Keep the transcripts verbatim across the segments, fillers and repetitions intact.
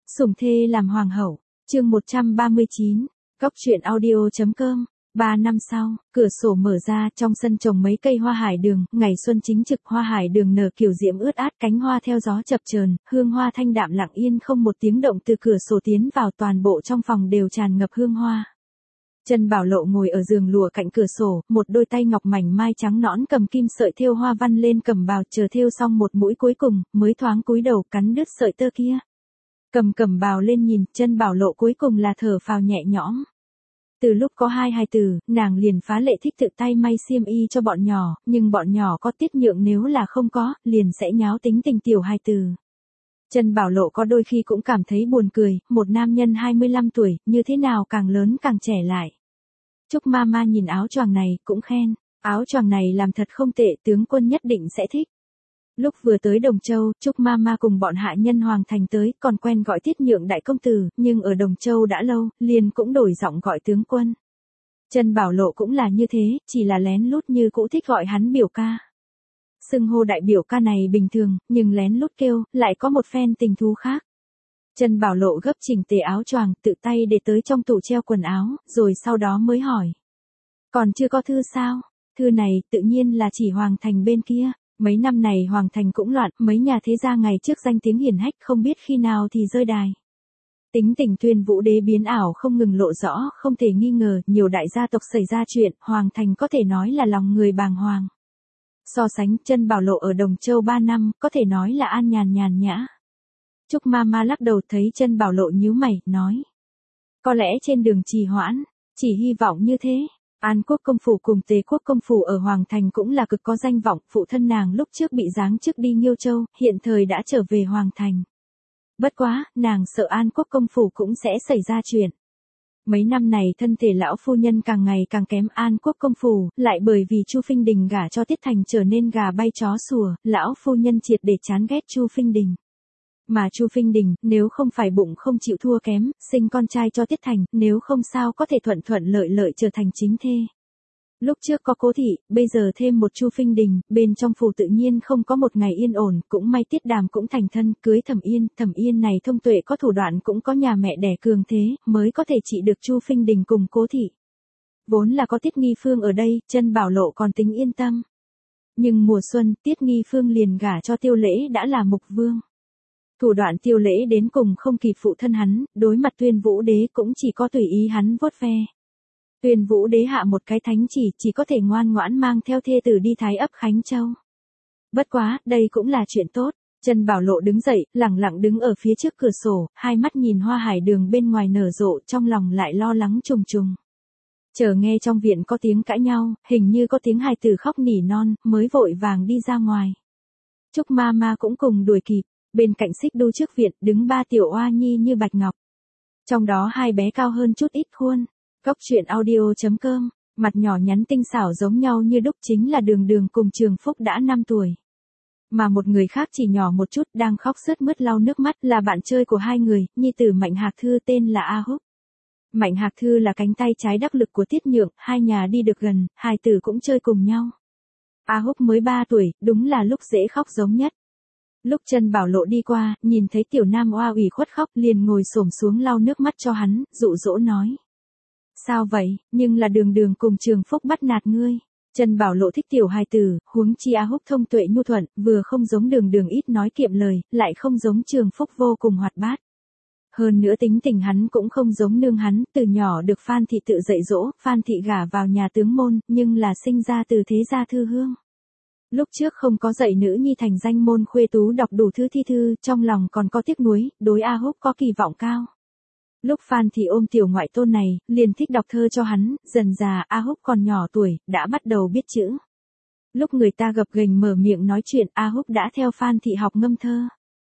Sủng thê làm hoàng hậu, chương một trăm ba mươi chín, Cóc truyện audio.com. Ba năm sau, cửa sổ mở ra, trong sân trồng mấy cây hoa hải đường, ngày xuân chính trực, hoa hải đường nở kiểu diễm ướt át, cánh hoa theo gió chập chờn, hương hoa thanh đạm lặng yên không một tiếng động từ cửa sổ tiến vào, toàn bộ trong phòng đều tràn ngập hương hoa. Trân Bảo Lộ ngồi ở giường lụa cạnh cửa sổ, một đôi tay ngọc mảnh mai trắng nõn cầm kim sợi thêu hoa văn lên cẩm bào, chờ thêu xong một mũi cuối cùng, mới thoáng cúi đầu cắn đứt sợi tơ kia. Cầm cẩm bào lên nhìn, Trân Bảo Lộ cuối cùng là thở phào nhẹ nhõm. Từ lúc có hai hài tử, nàng liền phá lệ thích tự tay may xiêm y cho bọn nhỏ, nhưng bọn nhỏ có tiết nhượng, nếu là không có, liền sẽ nháo tính tình tiểu hài tử. Trân Bảo Lộ có đôi khi cũng cảm thấy buồn cười, một nam nhân hai mươi lăm tuổi, như thế nào càng lớn càng trẻ lại. Trúc Mama nhìn áo choàng này, cũng khen, áo choàng này làm thật không tệ, tướng quân nhất định sẽ thích. Lúc vừa tới Đồng Châu, Trúc Mama cùng bọn hạ nhân Hoàng Thành tới, còn quen gọi Tiết Nhượng đại công tử, nhưng ở Đồng Châu đã lâu, liền cũng đổi giọng gọi tướng quân. Trân Bảo Lộ cũng là như thế, chỉ là lén lút như cũ thích gọi hắn biểu ca. Xưng hô đại biểu ca này bình thường, nhưng lén lút kêu, lại có một phen tình thú khác. Trân Bảo Lộ gấp chỉnh tề áo choàng, tự tay để tới trong tủ treo quần áo, rồi sau đó mới hỏi. Còn chưa có thư sao? Thư này, tự nhiên là chỉ Hoàng Thành bên kia. Mấy năm này Hoàng Thành cũng loạn, mấy nhà thế gia ngày trước danh tiếng hiển hách không biết khi nào thì rơi đài. Tính tình Tuyên Vũ đế biến ảo không ngừng lộ rõ, không thể nghi ngờ, nhiều đại gia tộc xảy ra chuyện, Hoàng Thành có thể nói là lòng người bàng hoàng. So sánh, Trân Bảo Lộ ở Đồng Châu ba năm, có thể nói là an nhàn nhàn nhã. Trúc Mama lắc đầu thấy Trân Bảo Lộ nhíu mày, nói. Có lẽ trên đường trì hoãn, chỉ hy vọng như thế. An Quốc công phủ cùng Tề Quốc công phủ ở Hoàng Thành cũng là cực có danh vọng, phụ thân nàng lúc trước bị giáng chức đi Nghiêu Châu, hiện thời đã trở về Hoàng Thành. Bất quá, nàng sợ An Quốc công phủ cũng sẽ xảy ra chuyện. Mấy năm này thân thể lão phu nhân càng ngày càng kém, An Quốc công phủ, lại bởi vì Chu Phinh Đình gả cho Tiết Thành trở nên gà bay chó sủa, lão phu nhân triệt để chán ghét Chu Phinh Đình. Mà Chu Phinh Đình, nếu không phải bụng không chịu thua kém, sinh con trai cho Tiết Thành, nếu không sao có thể thuận thuận lợi lợi trở thành chính thê. Lúc trước có Cố thị, bây giờ thêm một Chu Phinh Đình, bên trong phủ tự nhiên không có một ngày yên ổn, cũng may Tiết Đàm cũng thành thân, cưới Thẩm Yên, Thẩm Yên này thông tuệ có thủ đoạn cũng có nhà mẹ đẻ cường thế, mới có thể trị được Chu Phinh Đình cùng Cố thị. Vốn là có Tiết Nghi Phương ở đây, Trân Bảo Lộ còn tính yên tâm. Nhưng mùa xuân, Tiết Nghi Phương liền gả cho Tiêu Lễ đã là mục vương. Thủ đoạn Tiêu Lễ đến cùng không kịp phụ thân hắn, đối mặt Tuyên Vũ đế cũng chỉ có tùy ý hắn vuốt ve. Tuyên Vũ đế hạ một cái thánh chỉ, chỉ có thể ngoan ngoãn mang theo thê tử đi Thái ấp Khánh Châu. Bất quá, đây cũng là chuyện tốt. Trân Bảo Lộ đứng dậy, lẳng lặng đứng ở phía trước cửa sổ, hai mắt nhìn hoa hải đường bên ngoài nở rộ, trong lòng lại lo lắng trùng trùng. Chờ nghe trong viện có tiếng cãi nhau, hình như có tiếng hài tử khóc nỉ non, mới vội vàng đi ra ngoài. Trúc Mama cũng cùng đuổi kịp. Bên cạnh xích đu trước viện, đứng ba tiểu oa nhi như bạch ngọc. Trong đó hai bé cao hơn chút ít khuôn. Cóc truyện audio.com, mặt nhỏ nhắn tinh xảo giống nhau như đúc chính là Đường Đường cùng Trường Phúc đã năm tuổi. Mà một người khác chỉ nhỏ một chút đang khóc sướt mướt lau nước mắt là bạn chơi của hai người, nhi tử Mạnh Hạc Thư tên là A Húc. Mạnh Hạc Thư là cánh tay trái đắc lực của Tiết Nhượng, hai nhà đi được gần, hai tử cũng chơi cùng nhau. A Húc mới ba tuổi, đúng là lúc dễ khóc giống nhất. Lúc Trân Bảo Lộ đi qua, nhìn thấy tiểu nam oa ủy khuất khóc, liền ngồi xổm xuống lau nước mắt cho hắn, dụ dỗ nói. Sao vậy, nhưng là Đường Đường cùng Trường Phúc bắt nạt ngươi. Trân Bảo Lộ thích tiểu hài tử, huống chi A Húc thông tuệ nhu thuận, vừa không giống Đường Đường ít nói kiệm lời, lại không giống Trường Phúc vô cùng hoạt bát. Hơn nữa tính tình hắn cũng không giống nương hắn, từ nhỏ được Phan Thị tự dạy dỗ, Phan Thị gả vào nhà tướng môn, nhưng là sinh ra từ thế gia thư hương. Lúc trước không có dạy nữ nhi thành danh môn khuê tú đọc đủ thư thi thư, trong lòng còn có tiếc nuối, đối A Húc có kỳ vọng cao. Lúc Phan Thị ôm tiểu ngoại tôn này, liền thích đọc thơ cho hắn, dần già A Húc còn nhỏ tuổi, đã bắt đầu biết chữ. Lúc người ta gập ghềnh mở miệng nói chuyện, A Húc đã theo Phan Thị học ngâm thơ.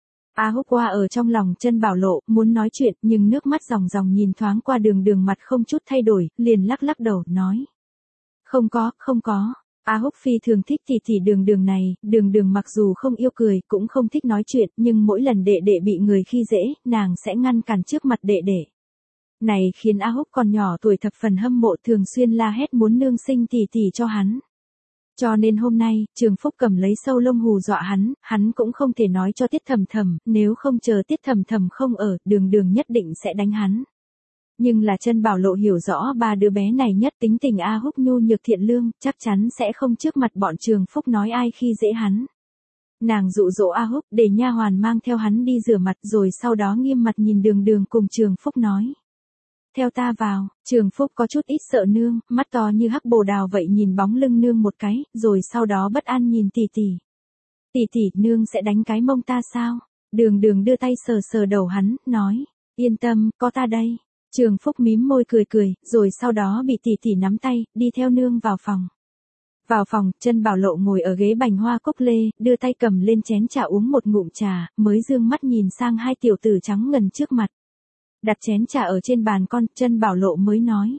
A Húc qua ở trong lòng Trân Bảo Lộ, muốn nói chuyện, nhưng nước mắt ròng ròng nhìn thoáng qua Đường Đường mặt không chút thay đổi, liền lắc lắc đầu, nói. Không có, không có. A Húc phi thường thích tỷ tỷ Đường Đường này, Đường Đường mặc dù không yêu cười, cũng không thích nói chuyện, nhưng mỗi lần đệ đệ bị người khi dễ, nàng sẽ ngăn cản trước mặt đệ đệ. Này khiến A Húc còn nhỏ tuổi thập phần hâm mộ, thường xuyên la hét muốn nương sinh tỷ tỷ cho hắn. Cho nên hôm nay, Trường Phúc cầm lấy sâu lông hù dọa hắn, hắn cũng không thể nói cho Tiết Thầm Thầm, nếu không chờ Tiết Thầm Thầm không ở, Đường Đường nhất định sẽ đánh hắn. Nhưng là Chân Bảo Lộ hiểu rõ ba đứa bé này nhất, tính tình A Húc nhu nhược thiện lương, chắc chắn sẽ không trước mặt bọn Trường Phúc nói ai khi dễ hắn. Nàng dụ dỗ A Húc để nha hoàn mang theo hắn đi rửa mặt, rồi sau đó nghiêm mặt nhìn Đường Đường cùng Trường Phúc nói. Theo ta vào. Trường Phúc có chút ít sợ nương, mắt to như hắc bồ đào vậy nhìn bóng lưng nương một cái, rồi sau đó bất an nhìn tỷ tỷ. Tỷ tỷ, nương sẽ đánh cái mông ta sao? Đường Đường đưa tay sờ sờ đầu hắn, nói. Yên tâm, có ta đây. Trường Phúc mím môi cười cười, rồi sau đó bị tỷ tỷ nắm tay, đi theo nương vào phòng. Vào phòng, Chân Bảo Lộ ngồi ở ghế bành hoa cúc lê, đưa tay cầm lên chén trà uống một ngụm trà, mới dương mắt nhìn sang hai tiểu tử trắng ngần trước mặt. Đặt chén trà ở trên bàn con, Chân Bảo Lộ mới nói.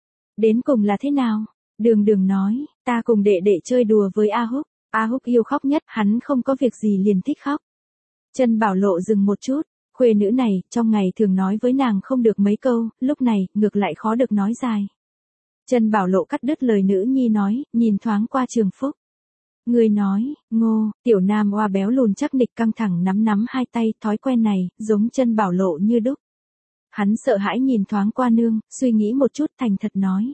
Đến cùng là thế nào? Đường Đường nói, ta cùng đệ đệ chơi đùa với A Húc. A Húc yêu khóc nhất, hắn không có việc gì liền thích khóc. Chân Bảo Lộ dừng một chút, khuê nữ này, trong ngày thường nói với nàng không được mấy câu, lúc này, ngược lại khó được nói dài. Chân Bảo Lộ cắt đứt lời nữ nhi nói, nhìn thoáng qua Trường Phúc. Người nói, Ngô, tiểu nam oa béo lùn chắc nịch căng thẳng nắm nắm hai tay, thói quen này, giống Chân Bảo Lộ như đúc. Hắn sợ hãi nhìn thoáng qua nương, suy nghĩ một chút thành thật nói.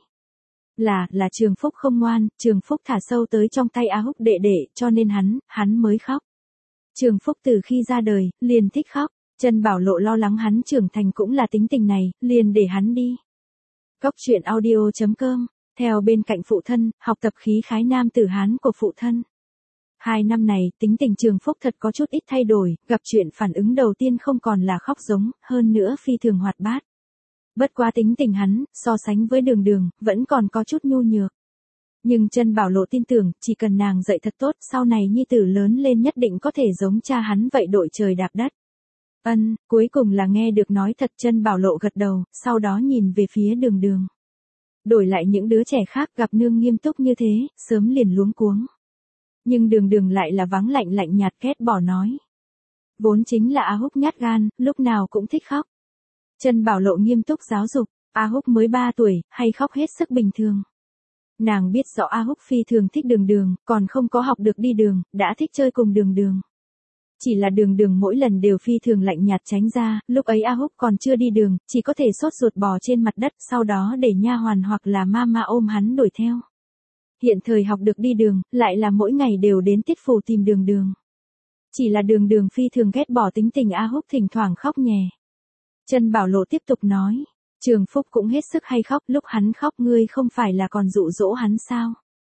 Là, là Trường Phúc không ngoan, Trường Phúc thả sâu tới trong tay A Húc đệ đệ, cho nên hắn, hắn mới khóc. Trường Phúc từ khi ra đời, liền thích khóc, Chân Bảo Lộ lo lắng hắn trưởng thành cũng là tính tình này, liền để hắn đi. Góc truyện audio chấm com, theo bên cạnh phụ thân, học tập khí khái nam tử Hán của phụ thân. Hai năm này, tính tình Trường Phúc thật có chút ít thay đổi, gặp chuyện phản ứng đầu tiên không còn là khóc giống, hơn nữa phi thường hoạt bát. Bất quá tính tình hắn, so sánh với Đường Đường, vẫn còn có chút nhu nhược. Nhưng Chân Bảo Lộ tin tưởng, chỉ cần nàng dạy thật tốt, sau này nhi tử lớn lên nhất định có thể giống cha hắn vậy đội trời đạp đất. Ân, cuối cùng là nghe được nói thật. Chân Bảo Lộ gật đầu, sau đó nhìn về phía Đường Đường. Đổi lại những đứa trẻ khác gặp nương nghiêm túc như thế, sớm liền luống cuống. Nhưng Đường Đường lại là vắng lạnh lạnh nhạt ghét bỏ nói. Vốn chính là A Húc nhát gan, lúc nào cũng thích khóc. Chân Bảo Lộ nghiêm túc giáo dục, A Húc mới ba tuổi, hay khóc hết sức bình thường. Nàng biết rõ A Húc phi thường thích Đường Đường, còn không có học được đi đường, đã thích chơi cùng Đường Đường. Chỉ là Đường Đường mỗi lần đều phi thường lạnh nhạt tránh ra, lúc ấy A Húc còn chưa đi đường, chỉ có thể sốt ruột bò trên mặt đất, sau đó để nha hoàn hoặc là mama ôm hắn đuổi theo. Hiện thời học được đi đường, lại là mỗi ngày đều đến Tiết Phủ tìm Đường Đường. Chỉ là Đường Đường phi thường ghét bỏ tính tình A Húc thỉnh thoảng khóc nhè. Chân Bảo Lộ tiếp tục nói, Trường Phúc cũng hết sức hay khóc, lúc hắn khóc ngươi không phải là còn dụ dỗ hắn sao?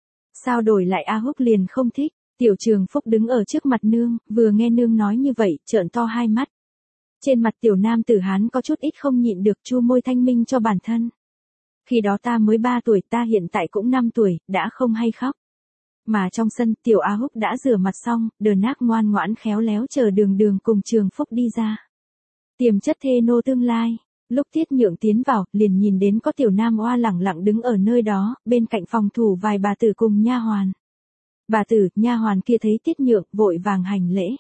Sao đổi lại A Húc liền không thích? Tiểu Trường Phúc đứng ở trước mặt nương, vừa nghe nương nói như vậy, trợn to hai mắt. Trên mặt tiểu nam tử Hán có chút ít không nhịn được, chu môi thanh minh cho bản thân. Khi đó ta mới ba tuổi, ta hiện tại cũng năm tuổi, đã không hay khóc. Mà trong sân, tiểu A Húc đã rửa mặt xong, đờ nác ngoan ngoãn khéo léo chờ Đường Đường cùng Trường Phúc đi ra. Tiềm chất thê nô tương lai. Lúc Tiết Nhượng tiến vào, liền nhìn đến có tiểu nam oa lẳng lặng đứng ở nơi đó, bên cạnh phòng thủ vài bà tử cùng nha hoàn. Bà tử, nha hoàn kia thấy Tiết Nhượng, vội vàng hành lễ.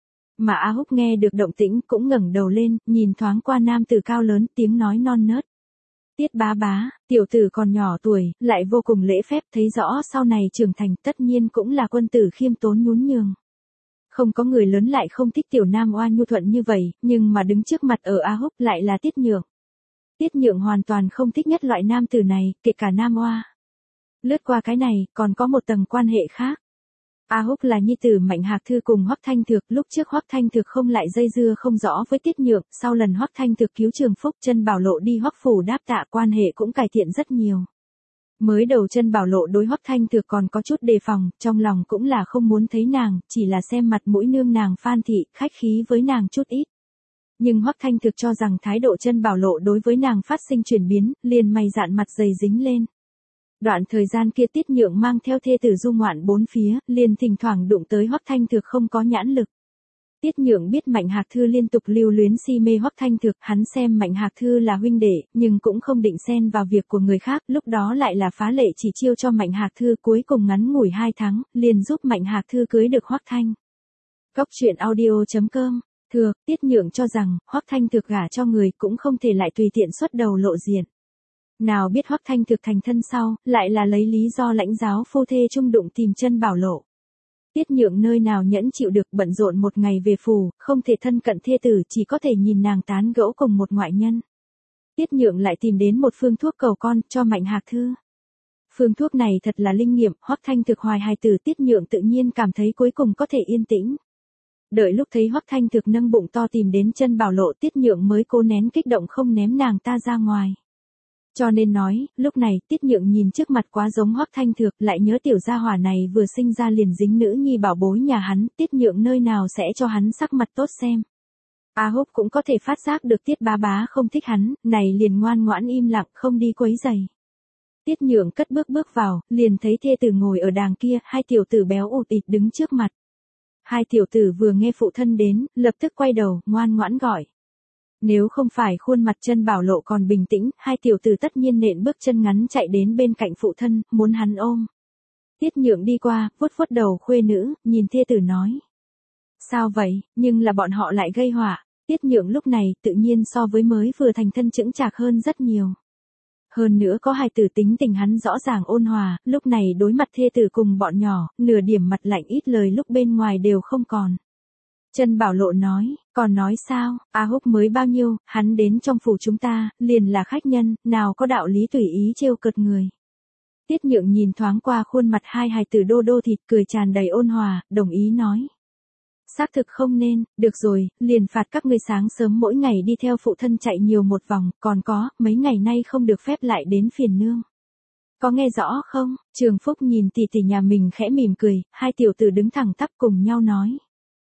Mà A Húc nghe được động tĩnh cũng ngẩng đầu lên, nhìn thoáng qua nam tử cao lớn, tiếng nói non nớt. Tiết bá bá, tiểu tử còn nhỏ tuổi, lại vô cùng lễ phép, thấy rõ sau này trưởng thành tất nhiên cũng là quân tử khiêm tốn nhún nhường. Không có người lớn lại không thích tiểu nam oa nhu thuận như vậy, nhưng mà đứng trước mặt ở A Húc lại là Tiết Nhượng. Tiết Nhượng hoàn toàn không thích nhất loại nam tử này, kể cả nam oa. Lướt qua cái này, còn có một tầng quan hệ khác. A Húc là nhi tử Mạnh Hạc Thư cùng Hoắc Thanh Thược, lúc trước Hoắc Thanh Thược không lại dây dưa không rõ với Tiết Nhượng, sau lần Hoắc Thanh Thược cứu Trường Phúc, Chân Bảo Lộ đi Hoắc phủ đáp tạ, quan hệ cũng cải thiện rất nhiều. Mới đầu Chân Bảo Lộ đối Hoắc Thanh Thược còn có chút đề phòng, trong lòng cũng là không muốn thấy nàng, chỉ là xem mặt mũi nương nàng Phan thị, khách khí với nàng chút ít. Nhưng Hoắc Thanh Thược cho rằng thái độ Chân Bảo Lộ đối với nàng phát sinh chuyển biến, liền mày dạn mặt dày dính lên. Đoạn thời gian kia Tiết Nhượng mang theo thê tử du ngoạn bốn phía, liền thỉnh thoảng đụng tới Hoắc Thanh Thược không có nhãn lực. Tiết Nhượng biết Mạnh Hạc Thư liên tục lưu luyến si mê Hoắc Thanh Thược, hắn xem Mạnh Hạc Thư là huynh đệ, nhưng cũng không định xen vào việc của người khác, lúc đó lại là phá lệ chỉ chiêu cho Mạnh Hạc Thư, cuối cùng ngắn ngủi hai tháng, liền giúp Mạnh Hạc Thư cưới được Hoắc Thanh. Góc truyện audio chấm com, Thược, Tiết Nhượng cho rằng, Hoắc Thanh Thược gả cho người cũng không thể lại tùy tiện xuất đầu lộ diện. Nào biết Hoắc Thanh Thực thành thân sau, lại là lấy lý do lãnh giáo phu thê chung đụng tìm chân Bảo Lộ. Tiết Nhượng nơi nào nhẫn chịu được, bận rộn một ngày về phủ, không thể thân cận thê tử, chỉ có thể nhìn nàng tán gẫu cùng một ngoại nhân. Tiết Nhượng lại tìm đến một phương thuốc cầu con, cho Mạnh Hạc Thư. Phương thuốc này thật là linh nghiệm, Hoắc Thanh Thực hoài hài tử, Tiết Nhượng tự nhiên cảm thấy cuối cùng có thể yên tĩnh. Đợi lúc thấy Hoắc Thanh Thực nâng bụng to tìm đến chân Bảo Lộ, Tiết Nhượng mới cố nén kích động không ném nàng ta ra ngoài. Cho nên nói, lúc này, Tiết Nhượng nhìn trước mặt quá giống Hoắc Thanh Thực, lại nhớ tiểu gia hỏa này vừa sinh ra liền dính nữ nhi bảo bối nhà hắn, Tiết Nhượng nơi nào sẽ cho hắn sắc mặt tốt xem. A Húc cũng có thể phát giác được Tiết bá bá không thích hắn, này liền ngoan ngoãn im lặng không đi quấy giày. Tiết Nhượng cất bước bước vào, liền thấy thê tử ngồi ở đàng kia, hai tiểu tử béo ụt ịt đứng trước mặt. Hai tiểu tử vừa nghe phụ thân đến, lập tức quay đầu, ngoan ngoãn gọi. Nếu không phải khuôn mặt chân Bảo Lộ còn bình tĩnh, hai tiểu tử tất nhiên nện bước chân ngắn chạy đến bên cạnh phụ thân, muốn hắn ôm. Tiết Nhượng đi qua, vuốt vuốt đầu khuê nữ, nhìn thê tử nói. Sao vậy, nhưng là bọn họ lại gây họa. Tiết Nhượng lúc này tự nhiên so với mới vừa thành thân chững chạc hơn rất nhiều. Hơn nữa có hài tử tính tình hắn rõ ràng ôn hòa, lúc này đối mặt thê tử cùng bọn nhỏ, nửa điểm mặt lạnh ít lời lúc bên ngoài đều không còn. Chân Bảo Lộ nói, còn nói sao, A Húc mới bao nhiêu, hắn đến trong phủ chúng ta, liền là khách nhân, nào có đạo lý tùy ý trêu cợt người. Tiết Nhượng nhìn thoáng qua khuôn mặt hai hài tử đô đô thịt, cười tràn đầy ôn hòa, đồng ý nói. Xác thực không nên, được rồi, liền phạt các ngươi sáng sớm mỗi ngày đi theo phụ thân chạy nhiều một vòng, còn có, mấy ngày nay không được phép lại đến phiền nương. Có nghe rõ không? Trường Phúc nhìn tỷ tỷ nhà mình khẽ mỉm cười, hai tiểu tử đứng thẳng tắp cùng nhau nói.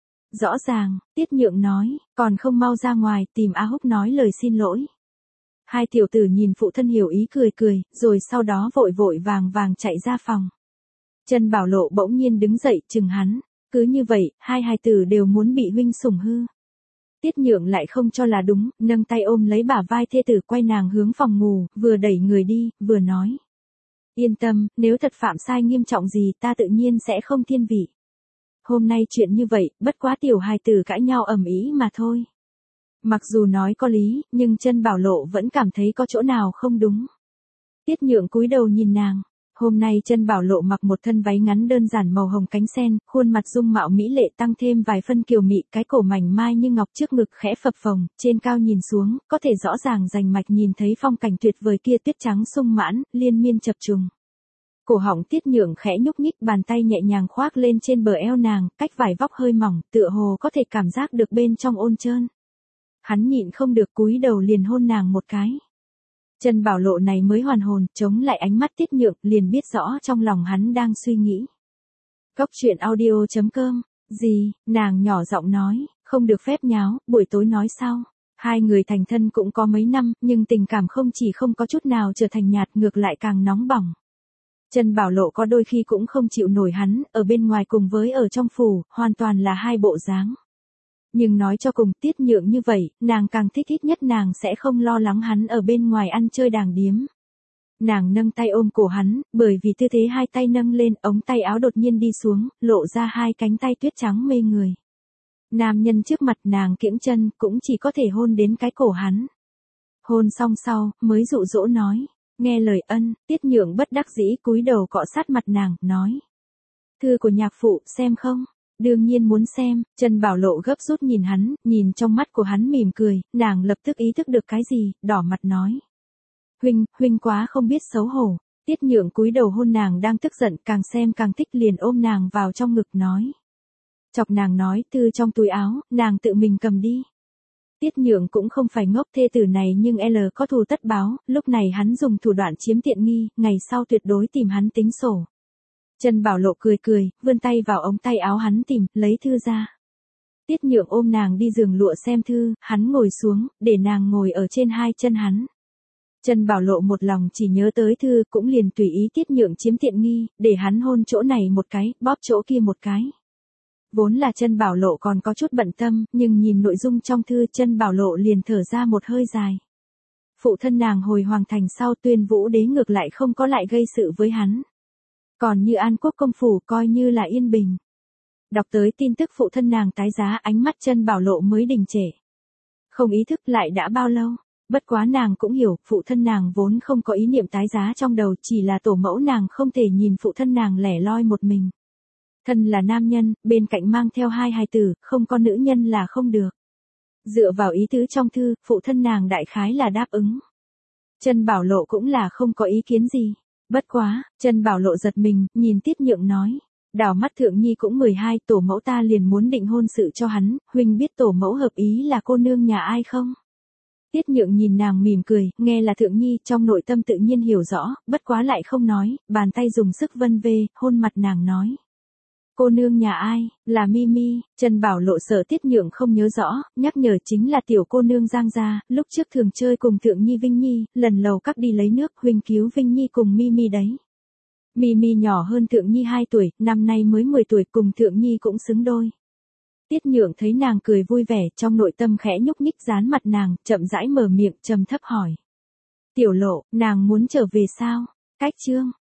Rõ ràng, Tiết Nhượng nói, còn không mau ra ngoài, tìm A Húc nói lời xin lỗi. Hai tiểu tử nhìn phụ thân hiểu ý cười cười, rồi sau đó vội vội vàng vàng chạy ra phòng. Chân Bảo Lộ bỗng nhiên đứng dậy, chừng hắn. Cứ như vậy, hai hài tử đều muốn bị huynh sủng hư. Tiết Nhượng lại không cho là đúng, nâng tay ôm lấy bả vai thê tử quay nàng hướng phòng ngủ, vừa đẩy người đi, vừa nói. Yên tâm, nếu thật phạm sai nghiêm trọng gì ta tự nhiên sẽ không thiên vị. Hôm nay chuyện như vậy, bất quá tiểu hài tử cãi nhau ầm ĩ mà thôi. Mặc dù nói có lý, nhưng chân Bảo Lộ vẫn cảm thấy có chỗ nào không đúng. Tiết Nhượng cúi đầu nhìn nàng. Hôm nay chân Bảo Lộ mặc một thân váy ngắn đơn giản màu hồng cánh sen, khuôn mặt dung mạo mỹ lệ tăng thêm vài phân kiều mị, cái cổ mảnh mai như ngọc trước ngực khẽ phập phồng, trên cao nhìn xuống, có thể rõ ràng rành mạch nhìn thấy phong cảnh tuyệt vời kia, tuyết trắng sung mãn, liên miên chập trùng. Cổ họng Tiết Nhượng khẽ nhúc nhích, bàn tay nhẹ nhàng khoác lên trên bờ eo nàng, cách vải vóc hơi mỏng, tựa hồ có thể cảm giác được bên trong ôn trơn. Hắn nhịn không được cúi đầu liền hôn nàng một cái. Chân Bảo Lộ này mới hoàn hồn, chống lại ánh mắt Tiết Nhượng, liền biết rõ trong lòng hắn đang suy nghĩ. Góc truyện audio chấm com, gì, nàng nhỏ giọng nói, không được phép nháo, buổi tối nói sau. Hai người thành thân cũng có mấy năm, nhưng tình cảm không chỉ không có chút nào trở thành nhạt, ngược lại càng nóng bỏng. Chân Bảo Lộ có đôi khi cũng không chịu nổi hắn, ở bên ngoài cùng với ở trong phủ, hoàn toàn là hai bộ dáng. Nhưng nói cho cùng, Tiết Nhượng như vậy, nàng càng thích, ít nhất nàng sẽ không lo lắng hắn ở bên ngoài ăn chơi đàng điếm. Nàng nâng tay ôm cổ hắn, bởi vì tư thế hai tay nâng lên, ống tay áo đột nhiên đi xuống, lộ ra hai cánh tay tuyết trắng mê người. Nam nhân trước mặt nàng kiễng chân, cũng chỉ có thể hôn đến cái cổ hắn. Hôn xong sau, mới dụ dỗ nói, nghe lời ân. Tiết Nhượng bất đắc dĩ cúi đầu cọ sát mặt nàng, nói. Thư của nhạc phụ, xem không? Đương nhiên muốn xem. Chân Bảo Lộ gấp rút nhìn hắn, nhìn trong mắt của hắn mỉm cười, nàng lập tức ý thức được cái gì, đỏ mặt nói. Huynh, huynh quá không biết xấu hổ. Tiết Nhượng cúi đầu hôn nàng đang tức giận, càng xem càng thích, liền ôm nàng vào trong ngực nói. Chọc nàng nói, từ trong túi áo, nàng tự mình cầm đi. Tiết Nhượng cũng không phải ngốc, thê tử này nhưng L có thù tất báo, lúc này hắn dùng thủ đoạn chiếm tiện nghi, ngày sau tuyệt đối tìm hắn tính sổ. Chân Bảo Lộ cười cười, vươn tay vào ống tay áo hắn tìm, lấy thư ra. Tiết Nhượng ôm nàng đi giường lụa xem thư, hắn ngồi xuống, để nàng ngồi ở trên hai chân hắn. Chân Bảo Lộ một lòng chỉ nhớ tới thư, cũng liền tùy ý Tiết Nhượng chiếm tiện nghi, để hắn hôn chỗ này một cái, bóp chỗ kia một cái. Vốn là Chân Bảo Lộ còn có chút bận tâm, nhưng nhìn nội dung trong thư, Chân Bảo Lộ liền thở ra một hơi dài. Phụ thân nàng hồi hoàng thành sau, Tuyên Vũ đế ngược lại không có lại gây sự với hắn. Còn như An Quốc công phủ coi như là yên bình. Đọc tới tin tức phụ thân nàng tái giá, ánh mắt Chân Bảo Lộ mới đình trệ. Không ý thức lại đã bao lâu, Bất quá nàng cũng hiểu, phụ thân nàng vốn không có ý niệm tái giá trong đầu, chỉ là tổ mẫu nàng không thể nhìn phụ thân nàng lẻ loi một mình. Thân là nam nhân, bên cạnh mang theo hai hài tử, không có nữ nhân là không được. Dựa vào ý tứ trong thư, phụ thân nàng đại khái là đáp ứng. Trần Bảo Lộ cũng là không có ý kiến gì. Bất quá, Trần Bảo Lộ giật mình, nhìn Tiết Nhượng nói. Đảo mắt Thượng Nhi cũng mười hai, tổ mẫu ta liền muốn định hôn sự cho hắn, huynh biết tổ mẫu hợp ý là cô nương nhà ai không? Tiết Nhượng nhìn nàng mỉm cười, nghe là Thượng Nhi, trong nội tâm tự nhiên hiểu rõ, bất quá lại không nói, bàn tay dùng sức vân vê, hôn mặt nàng nói. Cô nương nhà ai, là Mimi. Trần Bảo Lộ sợ Tiết Nhượng không nhớ rõ, nhắc nhở chính là tiểu cô nương Giang gia, lúc trước thường chơi cùng Thượng Nhi Vinh Nhi, lần lầu các đi lấy nước, huynh cứu Vinh Nhi cùng Mimi đấy. Mimi nhỏ hơn Thượng Nhi hai tuổi, năm nay mới mười tuổi, cùng Thượng Nhi cũng xứng đôi. Tiết Nhượng thấy nàng cười vui vẻ, trong nội tâm khẽ nhúc nhích dán mặt nàng, chậm rãi mở miệng, trầm thấp hỏi. Tiểu Lộ, nàng muốn trở về sao? Cách chương,